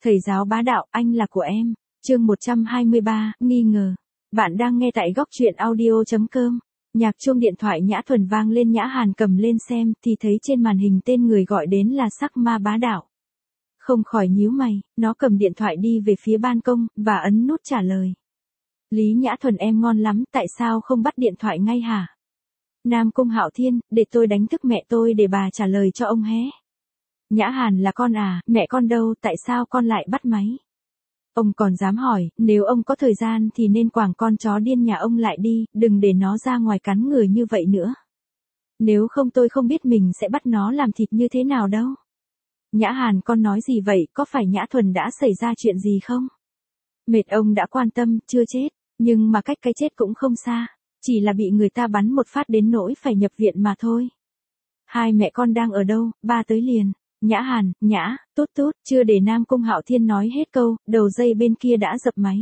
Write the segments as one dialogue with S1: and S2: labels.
S1: Thầy giáo bá đạo, anh là của em. Chương 123, nghi ngờ. Bạn đang nghe tại góc truyện audio.com. Nhạc chuông điện thoại Nhã Thuần vang lên, Nhã Hàn cầm lên xem thì thấy trên màn hình tên người gọi đến là Sắc Ma Bá Đạo. Không khỏi nhíu mày, nó cầm điện thoại đi về phía ban công và ấn nút trả lời. Lý Nhã Thuần, em ngon lắm, tại sao không bắt điện thoại ngay hả? Nam Cung Hạo Thiên, để tôi đánh thức mẹ tôi để bà trả lời cho ông hé. Nhã Hàn, là con à, mẹ con đâu, tại sao con lại bắt máy? Ông còn dám hỏi, nếu ông có thời gian thì nên quảng con chó điên nhà ông lại đi, đừng để nó ra ngoài cắn người như vậy nữa. Nếu không tôi không biết mình sẽ bắt nó làm thịt như thế nào đâu. Nhã Hàn, con nói gì vậy, có phải Nhã Thuần đã xảy ra chuyện gì không? Mệt, ông đã quan tâm, chưa chết, nhưng mà cách cái chết cũng không xa, chỉ là bị người ta bắn một phát đến nỗi phải nhập viện mà thôi. Hai mẹ con đang ở đâu, ba tới liền. Nhã Hàn, Nhã, tốt tốt, chưa để Nam Cung Hạo Thiên nói hết câu, đầu dây bên kia đã dập máy.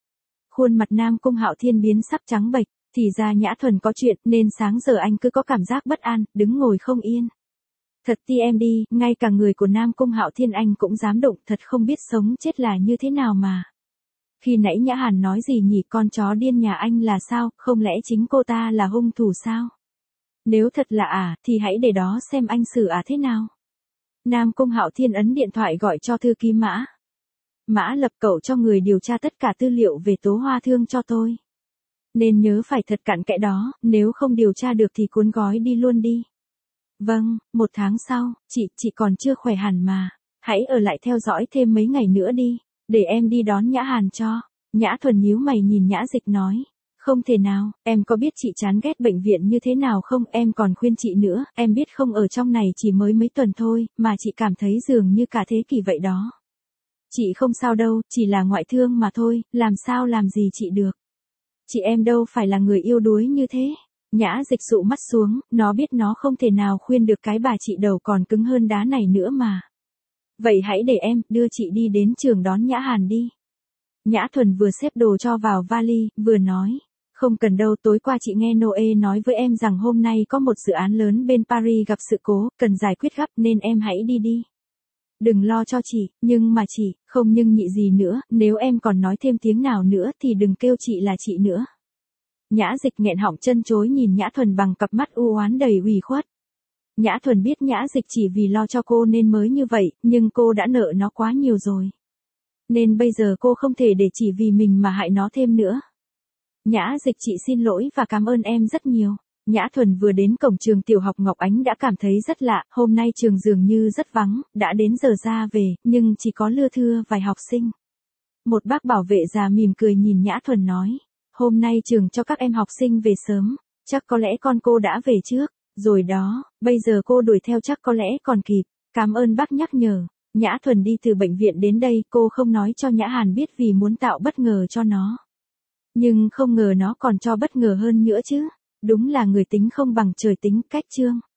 S1: Khuôn mặt Nam Cung Hạo Thiên biến sắc trắng bệch, thì ra Nhã Thuần có chuyện nên sáng giờ anh cứ có cảm giác bất an, đứng ngồi không yên. Thật ti em đi, ngay cả người của Nam Cung Hạo Thiên anh cũng dám đụng, thật không biết sống chết là như thế nào mà. Khi nãy Nhã Hàn nói gì nhỉ, con chó điên nhà anh là sao, không lẽ chính cô ta là hung thủ sao? Nếu thật là thì hãy để đó xem anh xử thế nào. Nam Cung Hạo Thiên ấn điện thoại gọi cho thư ký Mã. Mã Lập, cậu cho người điều tra tất cả tư liệu về Tố Hoa Thương cho tôi. Nên nhớ phải thật cặn kẽ đó, nếu không điều tra được thì cuốn gói đi luôn đi. Vâng, 1 tháng sau, chị còn chưa khỏe hẳn mà. Hãy ở lại theo dõi thêm mấy ngày nữa đi, để em đi đón Nhã Hàn cho. Nhã Thuần nhíu mày nhìn Nhã Dịch nói. Không thể nào, em có biết chị chán ghét bệnh viện như thế nào không, em còn khuyên chị nữa, em biết không, ở trong này chỉ mới mấy tuần thôi, mà chị cảm thấy dường như cả thế kỷ vậy đó. Chị không sao đâu, chỉ là ngoại thương mà thôi, làm sao làm gì chị được. Chị em đâu phải là người yêu đuối như thế. Nhã Dịch dụ mắt xuống, nó biết nó không thể nào khuyên được cái bà chị đầu còn cứng hơn đá này nữa mà. Vậy hãy để em đưa chị đi đến trường đón Nhã Hàn đi. Nhã Thuần vừa xếp đồ cho vào vali, vừa nói. Không cần đâu, tối qua chị nghe Noe nói với em rằng hôm nay có một dự án lớn bên Paris gặp sự cố, cần giải quyết gấp nên em hãy đi đi. Đừng lo cho chị, nhưng mà chị, không nhưng nhị gì nữa, nếu em còn nói thêm tiếng nào nữa thì đừng kêu chị là chị nữa. Nhã Dịch nghẹn họng chân chối nhìn Nhã Thuần bằng cặp mắt u oán đầy ủy khuất. Nhã Thuần biết Nhã Dịch chỉ vì lo cho cô nên mới như vậy, nhưng cô đã nợ nó quá nhiều rồi. Nên bây giờ cô không thể để chỉ vì mình mà hại nó thêm nữa. Nhã Dịch, chị xin lỗi và cảm ơn em rất nhiều. Nhã Thuần vừa đến cổng trường tiểu học Ngọc Ánh đã cảm thấy rất lạ, hôm nay trường dường như rất vắng, đã đến giờ ra về, nhưng chỉ có lưa thưa vài học sinh. Một bác bảo vệ già mỉm cười nhìn Nhã Thuần nói, hôm nay trường cho các em học sinh về sớm, chắc có lẽ con cô đã về trước, rồi đó, bây giờ cô đuổi theo chắc có lẽ còn kịp, cảm ơn bác nhắc nhở. Nhã Thuần đi từ bệnh viện đến đây, cô không nói cho Nhã Hàn biết vì muốn tạo bất ngờ cho nó. Nhưng không ngờ nó còn cho bất ngờ hơn nữa chứ, đúng là người tính không bằng trời tính, cách chương.